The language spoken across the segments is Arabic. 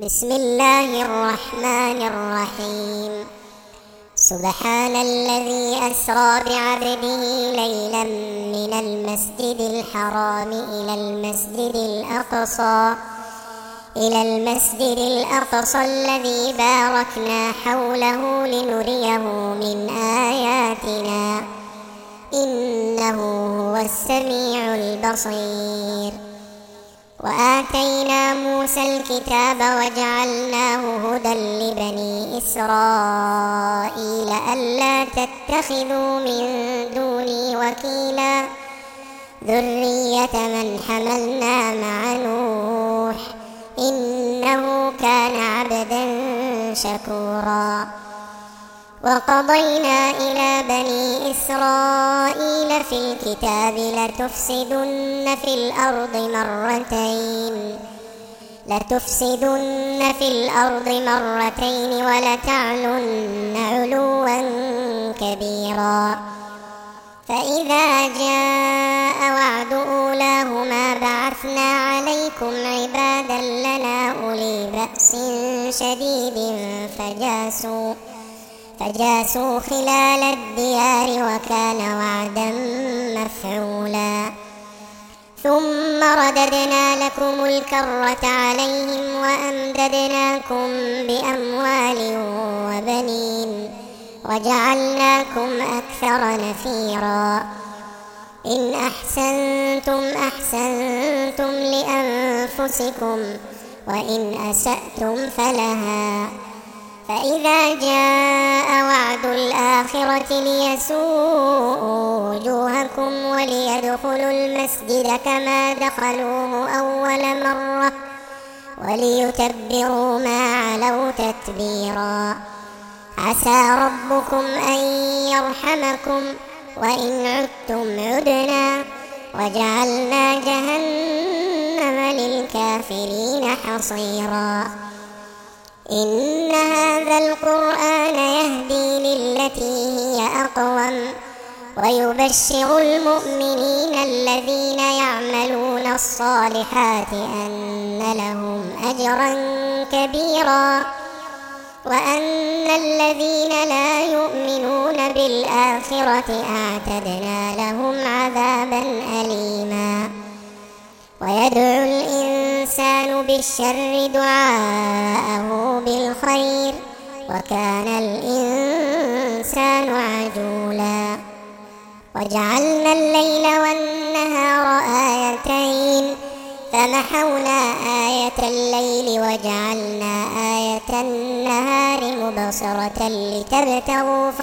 بسم الله الرحمن الرحيم. سبحان الذي أسرى بعبده ليلا من المسجد الحرام إلى المسجد الأقصى الذي باركنا حوله لنريه من آياتنا إنه هو السميع البصير. وآتينا موسى الكتاب وجعلناه هدى لبني إسرائيل ألا تتخذوا من دوني وكيلا ذرية من حملنا مع نوح إنه كان عبدا شكورا. وقضينا إلى بني إسرائيل في الكتاب لتفسدن في الأرض مرتين ولتعلن علوا كبيرا. فإذا جاء وعد أولاهما بعثنا عليكم عبادا لنا أولي بأس شديد فجاسوا خلال الديار وكان وعدا مفعولا. ثم رددنا لكم الكرة عليهم وأمددناكم بأموال وبنين وجعلناكم أكثر نفيرا. إن أحسنتم لأنفسكم وإن أسأتم فلها. فإذا جاء وعد الآخرة ليسوءوا وجوهكم وليدخلوا المسجد كما دخلوه أول مرة وليتبروا ما علوا تتبيرا. عسى ربكم أن يرحمكم وإن عدتم عدنا وجعلنا جهنم للكافرين حصيرا. إن هذا القرآن يهدي للتي هي أقوم ويبشر المؤمنين الذين يعملون الصالحات أن لهم أجرا كبيرا وأن الذين لا يؤمنون بالآخرة أعتدنا لهم عذابا أليما. ويدعو الإنسان بالشر دعاءه بالخير وكان الإنسان عجولا. وجعلنا الليل والنهار آيتين فمحونا آية الليل وجعلنا آية النهار مبصرة لتبتغوا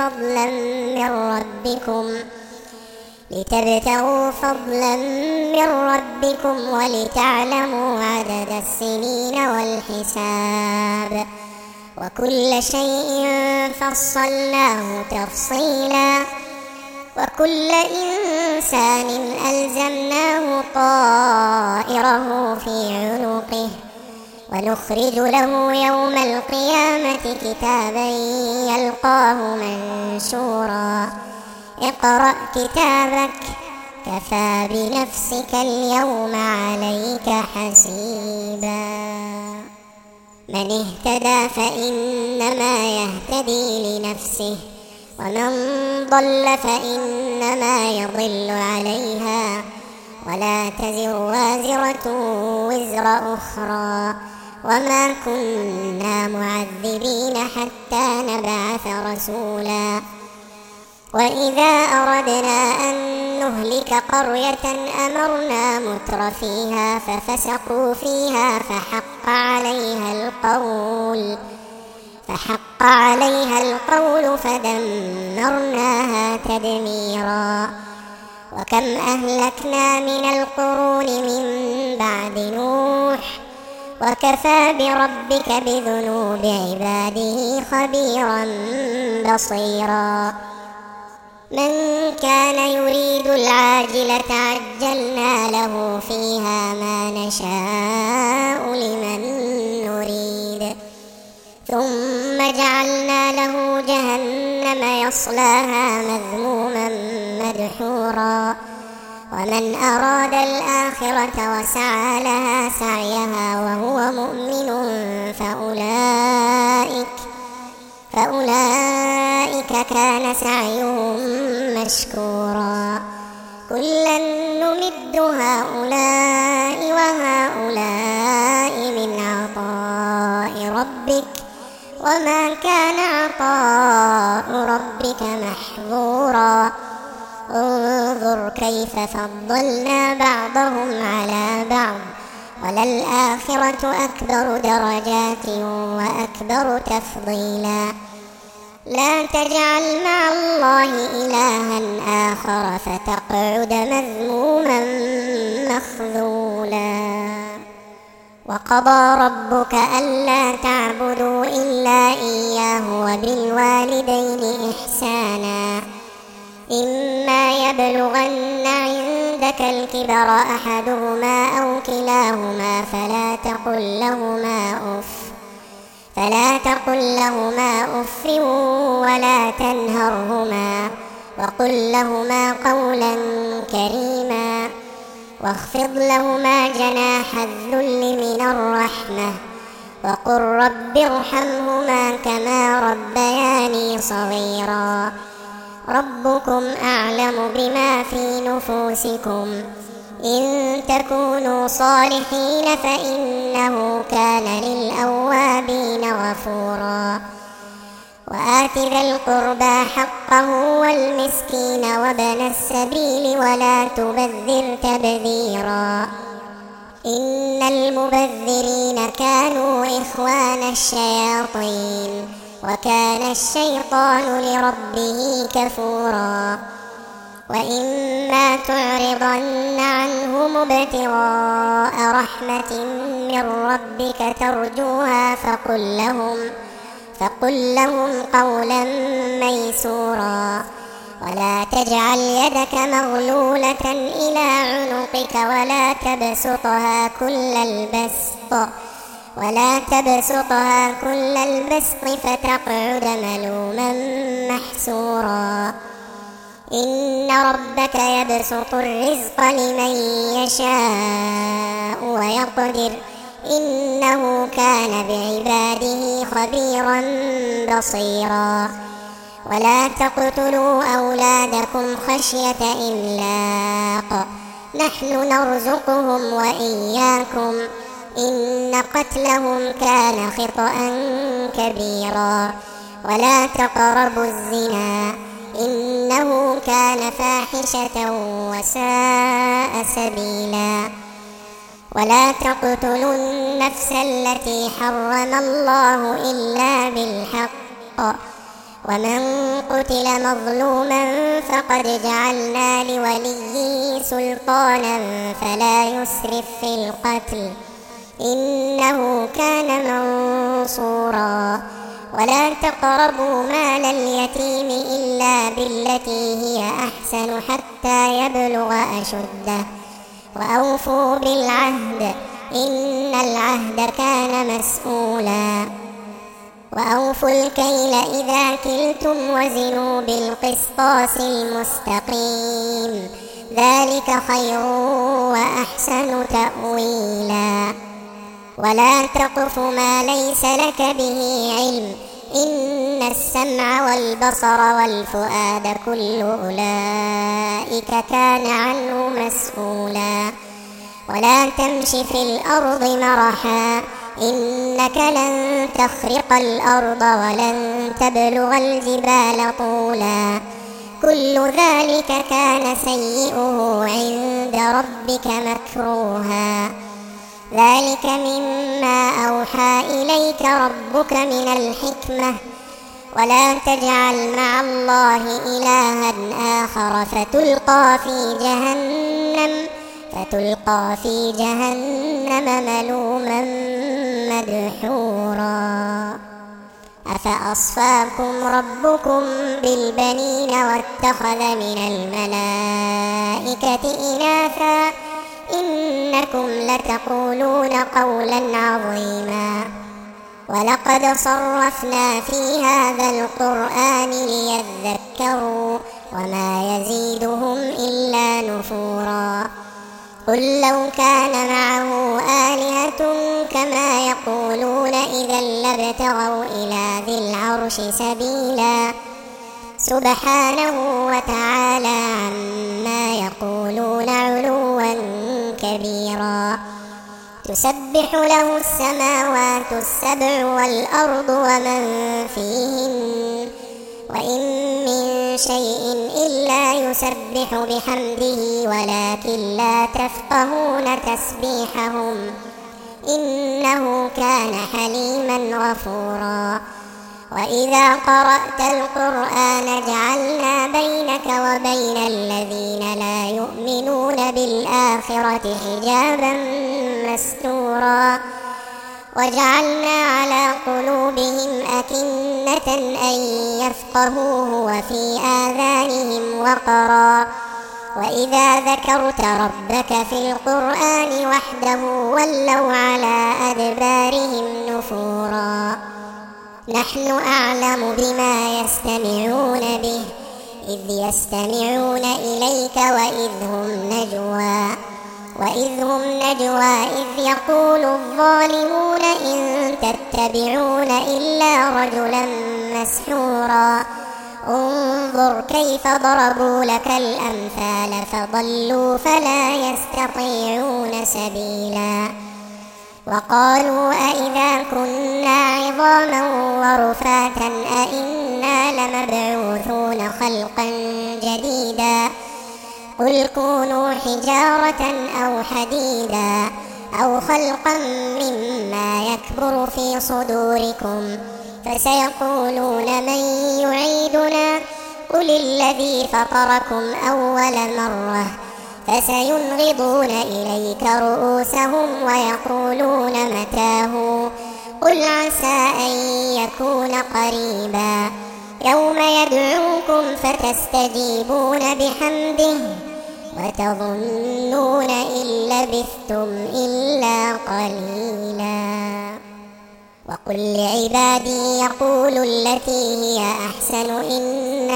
فضلا من ربكم ولتعلموا عدد السنين والحساب وكل شيء فصلناه تفصيلا. وكل إنسان ألزمناه طائره في عنقه ونخرج له يوم القيامة كتابا يلقاه منشورا. اقرأ كتابك كفى بنفسك اليوم عليك حسيبا. من اهتدى فإنما يهتدي لنفسه ومن ضل فإنما يضل عليها ولا تزر وازرة وزر أخرى وما كنا معذبين حتى نبعث رسولا. وإذا أردنا أن نهلك قرية أمرنا متر فيها ففسقوا فيها فحق عليها القول فدمرناها تدميرا. وكم أهلكنا من القرون من بعد نوح وكفى بربك بذنوب عباده خبيرا بصيرا. من كان يريد العاجلة عجلنا له فيها ما نشاء لمن نريد ثم جعلنا له جهنم يصلاها مذموما مدحورا ومن أراد الآخرة وسعى لها سعيها وهو مؤمن فأولئك كان سعيهم مشكورا كلا نمد هؤلاء وهؤلاء من عطاء ربك وما كان عطاء ربك محظورا انظر كيف فضلنا بعضهم على بعض وللآخرة أكبر درجات وأكبر تفضيلا لا تجعل مع الله إلها آخر فتقعد مذموما مخذولا وقضى ربك ألا تعبدوا إلا إياه وبالوالدين إحسانا إما يبلغن عندك الكبر أحدهما أو كلاهما فلا تقل لهما أف ولا تنهرهما وقل لهما قولا كريما واخفض لهما جناح الذل من الرحمة وقل رب ارحمهما كما ربياني صغيرا ربكم أعلم بما في نفوسكم إن تكونوا صالحين فإنه كان للأوابين غفورا وآت ذا القربى حقه والمسكين وابن السبيل ولا تبذر تبذيرا إن المبذرين كانوا إخوان الشياطين وكان الشيطان لربه كفورا وإما تعرضن عنهم ابتغاء رحمة من ربك ترجوها فقل لهم قولا ميسورا ولا تجعل يدك مغلولة إلى عنقك ولا تبسطها كل البسط فتقعد ملوما محسورا إن ربك يبسط الرزق لمن يشاء ويقدر إنه كان بعباده خبيرا بصيرا ولا تقتلوا أولادكم خشية إملاق نحن نرزقهم وإياكم إن قتلهم كان خطأ كبيرا ولا تقربوا الزنا إنه كان فاحشة وساء سبيلا ولا تقتلوا النفس التي حرم الله إلا بالحق ومن قتل مظلوما فقد جعلنا لوليه سلطانا فلا يسرف في القتل إنه كان منصورا ولا تقربوا مال اليتيم إلا بالتي هي أحسن حتى يبلغ أشده وأوفوا بالعهد إن العهد كان مسؤولا وأوفوا الكيل إذا كلتم وزنوا بالقسطاس المستقيم ذلك خير وأحسن تأويلا ولا تقف ما ليس لك به علم إن السمع والبصر والفؤاد كل أولئك كان عنه مسؤولا ولا تمش في الأرض مرحا إنك لن تخرق الأرض ولن تبلغ الجبال طولا كل ذلك كان سيئه عند ربك مكروها ذلك مما أوحى إليك ربك من الحكمة ولا تجعل مع الله إلها آخر فتلقى في جهنم ملوما مدحورا أفأصفاكم ربكم بالبنين واتخذ من الملائكة إناثا إنكم لتقولون قولا عظيما ولقد صرفنا في هذا القرآن وما يزيدهم إلا نفورا. قل لو كان معه آلهة كما يقولون إذا لابتغوا إلى ذي العرش سبيلا. سبحانه وتعالى عما يقولون علوا كبيرا. تسبح له السماوات السبع والأرض ومن فيهن وإن من شيء إلا يسبح بحمده ولكن لا تفقهون تسبيحهم إنه كان حليما غفورا. وإذا قرأت القرآن جعلنا بينك وبين الذين لا يؤمنون بالآخرة حجابا مستورا. وجعلنا على قلوبهم أكنة أن يفقهوه وفي آذانهم وقرا. وإذا ذكرت ربك في القرآن وحده ولوا على أدبارهم نفورا. نحن أعلم بما يستمعون به إذ يستمعون إليك وإذ هم نجوى إذ يقول الظالمون إن تتبعون إلا رجلا مسحورا. انظر كيف ضربوا لك الأمثال فضلوا فلا يستطيعون سبيلا. وقالوا أئذا كنا عظاما ورفاتا أئنا لمبعوثون خلقا جديدا. قل كونوا حجارة أو حديدا أو خلقا مما يكبر في صدوركم فسيقولون من يعيدنا قل الذي فطركم أول مرة فسينغضون إليك رؤوسهم ويقولون متاه قل عسى أن يكون قريبا. يوم يدعوكم فتستجيبون بحمده وتظنون إن لبثتم إلا قليلا. وقل لعبادي يقولوا التي هي أحسن إن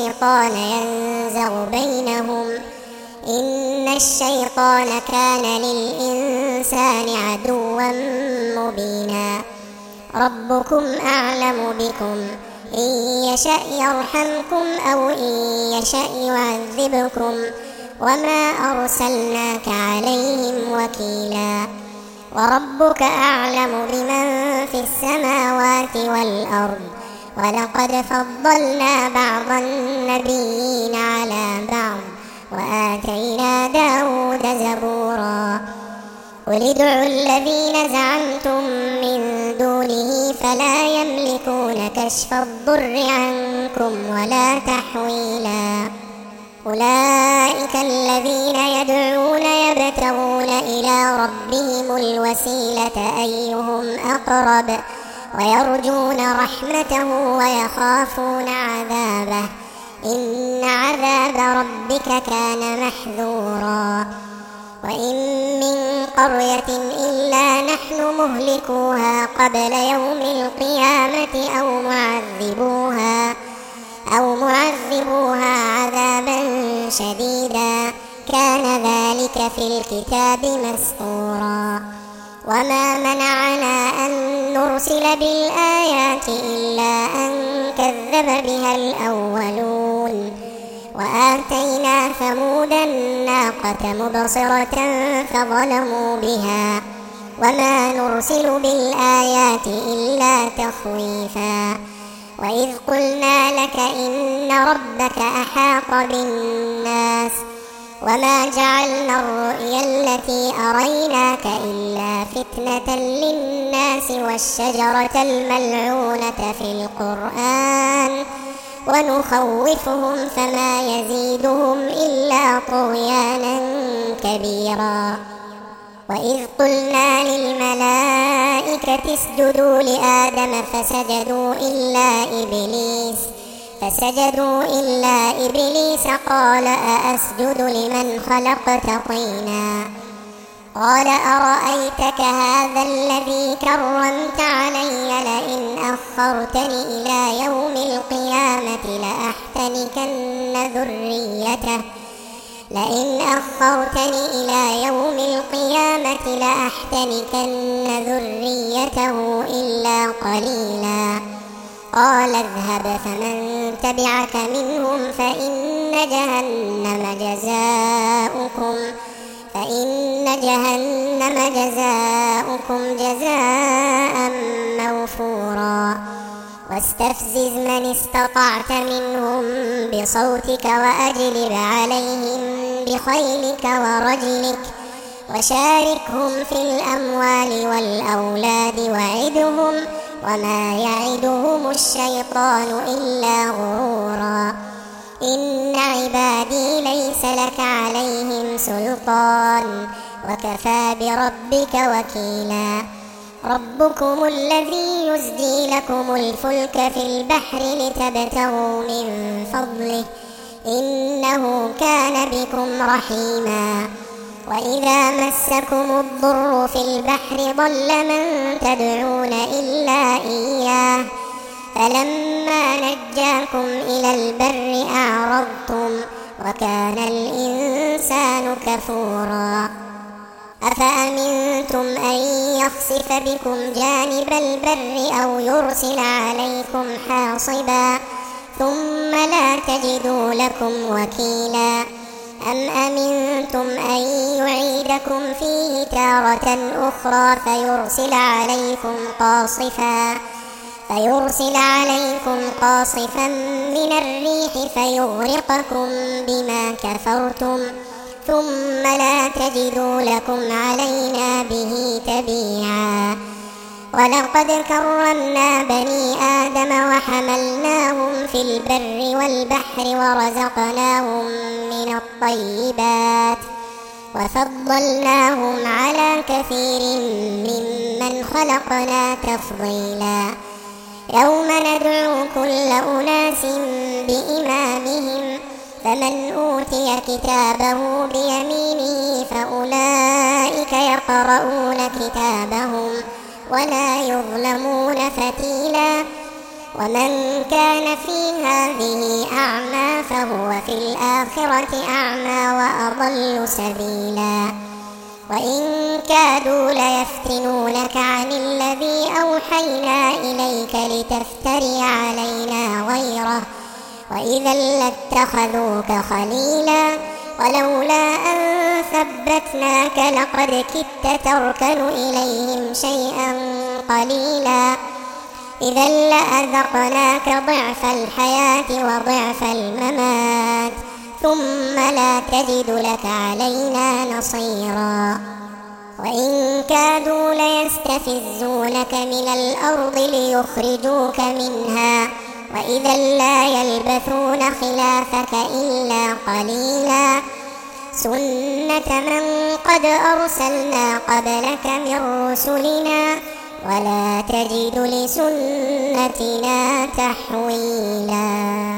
الشيطان كان للإنسان عدوا مبينا. ربكم أعلم بكم إن يشأ يرحمكم أو إن يشأ يعذبكم وما أرسلناك عليهم وكيلا. وربك أعلم بمن في السماوات والأرض ولقد فضلنا بعض النبيين على بعض وآتينا داود زبورا. قل ادعوا الذين زعمتم من دونه فلا يملكون كشف الضر عنكم ولا تحويلا. أولئك الذين يدعون يبتغون إلى ربهم الوسيلة أيهم أقرب ويرجون رحمته ويخافون عذابه إن عذاب ربك كان محذورا. وإن من قرية إلا نحن مهلكوها قبل يوم القيامة أو معذبوها عذابا شديدا كان ذلك في الكتاب مسطورا. وما منعنا أن نرسل بالآيات إلا أن كذب بها الأولون. وآتينا ثمود الناقة مبصرة فظلموا بها وما نرسل بالآيات إلا تخويفا. وإذ قلنا لك إن ربك أحاط بالناس وما جعلنا الرؤيا التي أريناك إلا فتنة للناس والشجرة الملعونة في القرآن ونخوفهم فما يزيدهم إلا طغيانا كبيرا. وإذ قلنا للملائكة اسجدوا لآدم فسجدوا إلا إبليس قال أأسجد لمن خلقت طينا. قال أرأيتك هذا الذي كرمت علي لئن أخرتني إلى يوم القيامة لأحتنكن ذريته لئن أخرتني إلى يوم القيامة لأحتنكن ذريته إلا قليلا قال اذهب فمن تبعك منهم فإن جهنم جزاؤكم جزاء موفورا واستفزز من استطعت منهم بصوتك وأجلب عليهم بخيلك ورجلك وشاركهم في الأموال والأولاد وعدهم وما يعدهم الشيطان إلا غرورا إن عبادي ليس لك عليهم سلطان وكفى بربك وكيلا ربكم الذي يزجي لكم الفلك في البحر لتبتغوا من فضله إنه كان بكم رحيما وإذا مسكم الضر في البحر ضل من تدعون إلا إياه فلما نجاكم إلى البر أعرضتم وكان الإنسان كفورا أفأمنتم أن يخسف بكم جانب البر أو يرسل عليكم حاصبا ثم لا تجدوا لكم وكيلا أم أمنتم أن يعيدكم فيه تارة أخرى فيرسل عليكم قاصفا من الريح فيغرقكم بما كفرتم ثم لا تجدوا لكم علينا به تبيعا ولقد كرمنا بني آدم وحملناهم في البر والبحر ورزقناهم من الطيبات وفضلناهم على كثير ممن خلقنا تفضيلا يوم ندعو كل أناس بإمامهم فمن أوتي كتابه بيمينه فأولئك يقرؤون كتابهم ولا يظلمون فتيلا ومن كان في هذه أعمى فهو في الآخرة أعمى وأضل سبيلا وإن كادوا ليفتنونك عن الذي أوحينا إليك لتفتري علينا غيره وإذا لاتخذوك خليلا ولولا أن ثبتناك لقد كدت تركن إليهم شيئا قليلا إذا لأذقناك ضعف الحياة وضعف الممات ثم لا تجد لك علينا نصيرا وإن كادوا ليستفزونك من الأرض ليخرجوك منها وإذا لا يلبثون خلافك إلا قليلا سنة من قد أرسلنا قبلك من رسلنا ولا تجد لسنتنا تحويلا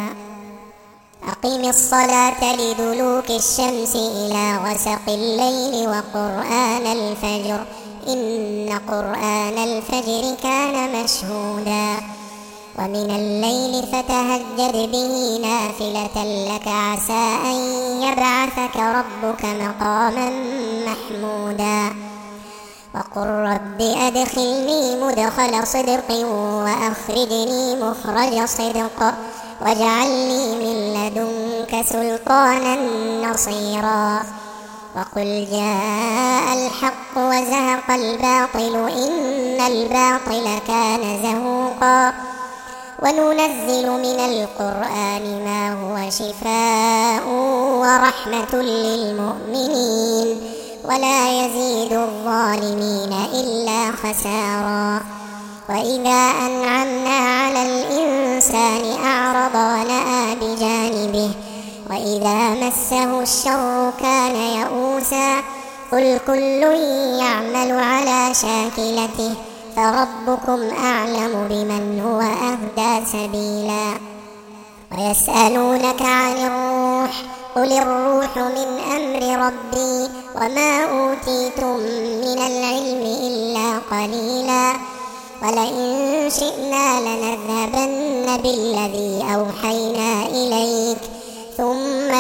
أقم الصلاة لدلوك الشمس إلى غسق الليل وقرآن الفجر إن قرآن الفجر كان مشهودا ومن الليل فتهجد به نافلة لك عسى أن يبعثك ربك مقاما محمودا وقل رب أدخلني مدخل صدق وأخرجني مخرج صدق واجعل لي من لدنك سلطانا نصيرا وقل جاء الحق وزهق الباطل إن الباطل كان زهوقا وننزل من القرآن ما هو شفاء ورحمة للمؤمنين ولا يزيد الظالمين إلا خسارا وإذا أنعمنا على الإنسان أعرض ونأى بجانبه وإذا مسه الشر كان يئوسا قل كل يعمل على شاكلته فربكم أعلم بمن هو أهدى سبيلا ويسألونك عن الروح قل الروح من أمر ربي وما أوتيتم من العلم إلا قليلا ولئن شئنا لنذهبن بالذي أوحينا إليك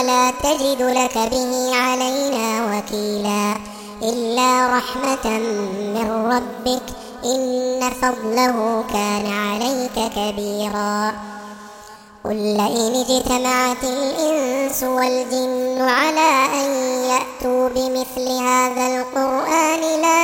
ولا تجد لك به علينا وكيلا إلا رحمة من ربك إن فضله كان عليك كبيرا قل لئن اجتمعت الإنس والجن على أن يأتوا بمثل هذا القرآن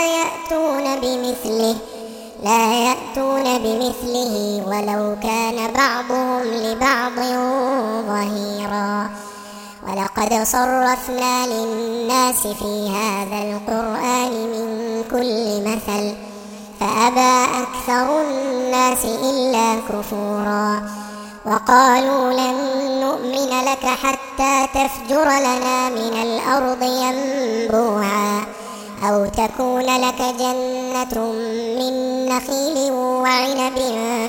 لا يأتون بمثله ولو كان بعضهم لبعض ظهيرا ولقد صرفنا للناس في هذا القرآن من كل مثل فأبى أكثر الناس إلا كفورا وقالوا لن نؤمن لك حتى تفجر لنا من الأرض ينبوعا أو تكون لك جنة من نخيل وعنب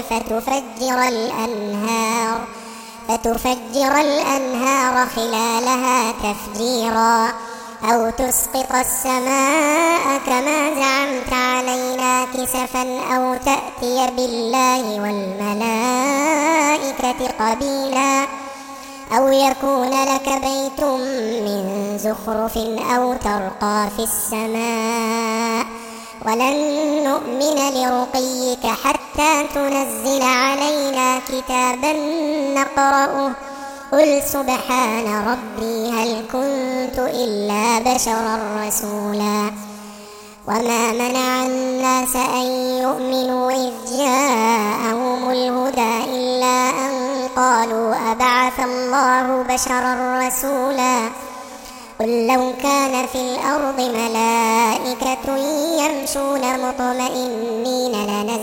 فتفجر الأنهار خلالها تفجيرا أو تسقط السماء كما زعمت علينا كسفا أو تأتي بالله والملائكة قبيلا أو يكون لك بيت من زخرف أو ترقى في السماء ولن نؤمن لرقيك حتى تنزل علينا كتابا نقرأه قل سبحان ربي هل كنت إلا بشرا رسولا وما منع الناس أن يؤمنوا إذ جاءهم الهدى إلا أن قالوا أبعث الله بشرا رسولا قل لو كان في الأرض ملائكة يمشون مطمئنين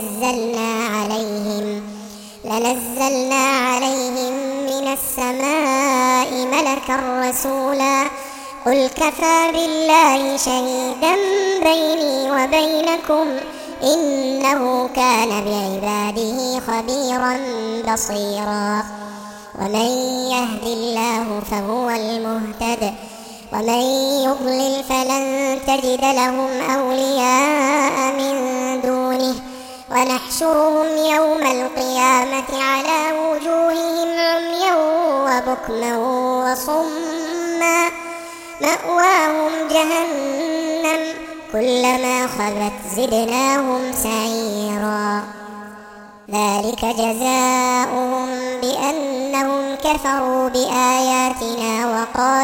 لنزلنا عليهم من السماء ملكا رسولا قل كفى بالله شهيدا بيني وبينكم إنه كان بعباده خبيرا بصيرا ومن يهد الله فهو المهتد ومن يضلل فلن تجد لهم أولياء من دونه ونحشرهم يوم القيامة على وجوههم عميا وبكما وصما مأواهم جهنم كلما خبت زدناهم سعيرا ذلك جزاؤهم بأنهم كفروا بآياتنا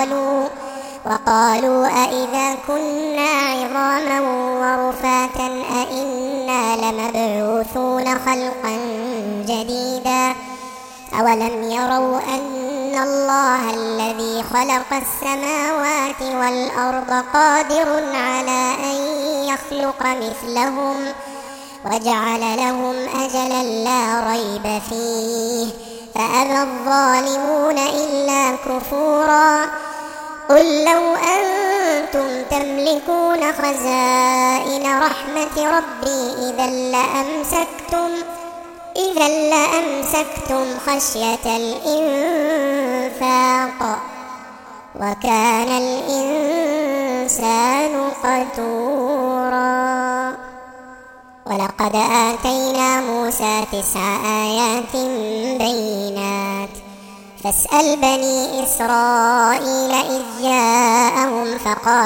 وقالوا أئذا كنا عظاما ورفاتا أئنا لمبعوثون خلقا جديدا أولم يروا أن الله الذي خلق السماوات والأرض قادر على أن يخلق مثلهم وجعل لهم أجلا لا ريب فيه فأبى الظالمون إلا كفورا قل لو أنتم تملكون خزائن رحمة ربي إذا لأمسكتم خشية الإنفاق وكان الإنسان قتورا ولقد آتينا موسى 9 آيات بينات فاسأل بني إسرائيل إذ جاءهم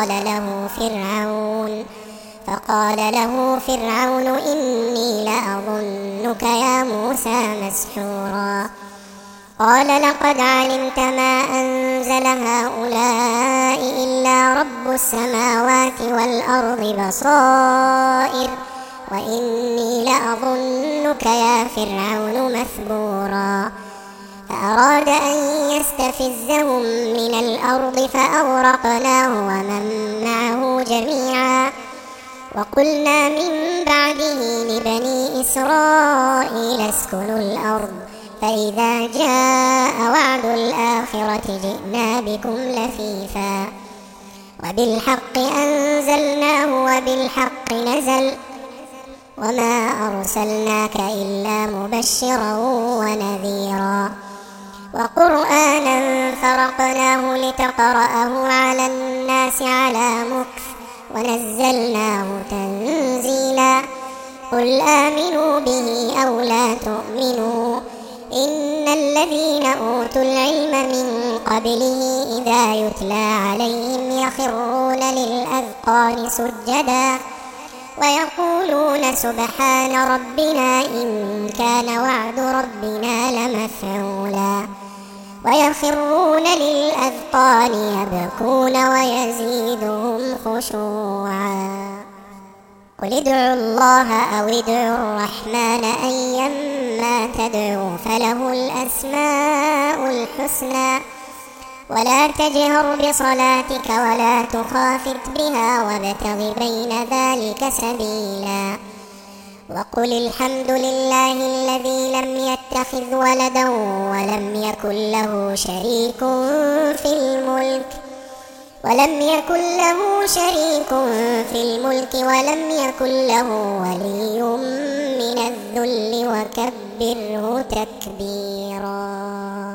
فقال له فرعون إني لأظنك يا موسى مسحورا قال لقد علمت ما أنزل هؤلاء إلا رب السماوات والأرض بصائر وإني لأظنك يا فرعون مثبورا فأراد أن يستفزهم من الأرض فأغرقناه ومن معه جميعا وقلنا من بعده لبني إسرائيل اسكنوا الأرض فإذا جاء وعد الآخرة جئنا بكم لفيفا وبالحق أنزلناه وبالحق نزل وما أرسلناك إلا مبشرا ونذيرا وقرآنا فرقناه لتقرأه على الناس على مكث ونزلناه تنزيلا قل آمنوا به أو لا تؤمنوا إن الذين أوتوا العلم من قبله إذا يتلى عليهم يخرون للأذقان سجدا ويقولون سبحان ربنا إن كان وعد ربنا لمفعولا ويخرون للأذقان يبكون ويزيدهم خشوعا. قل ادعوا الله أو ادعوا الرحمن أيما تدعوا فله الأسماء الحسنى ولا تجهر بصلاتك ولا تخافت بها وابتغ بين ذلك سبيلا. وقل الحمد لله الذي لم يتخذ ولدا ولم يكن له شريك في الملك ولم يكن له ولي من الذل وكبره تكبيرا.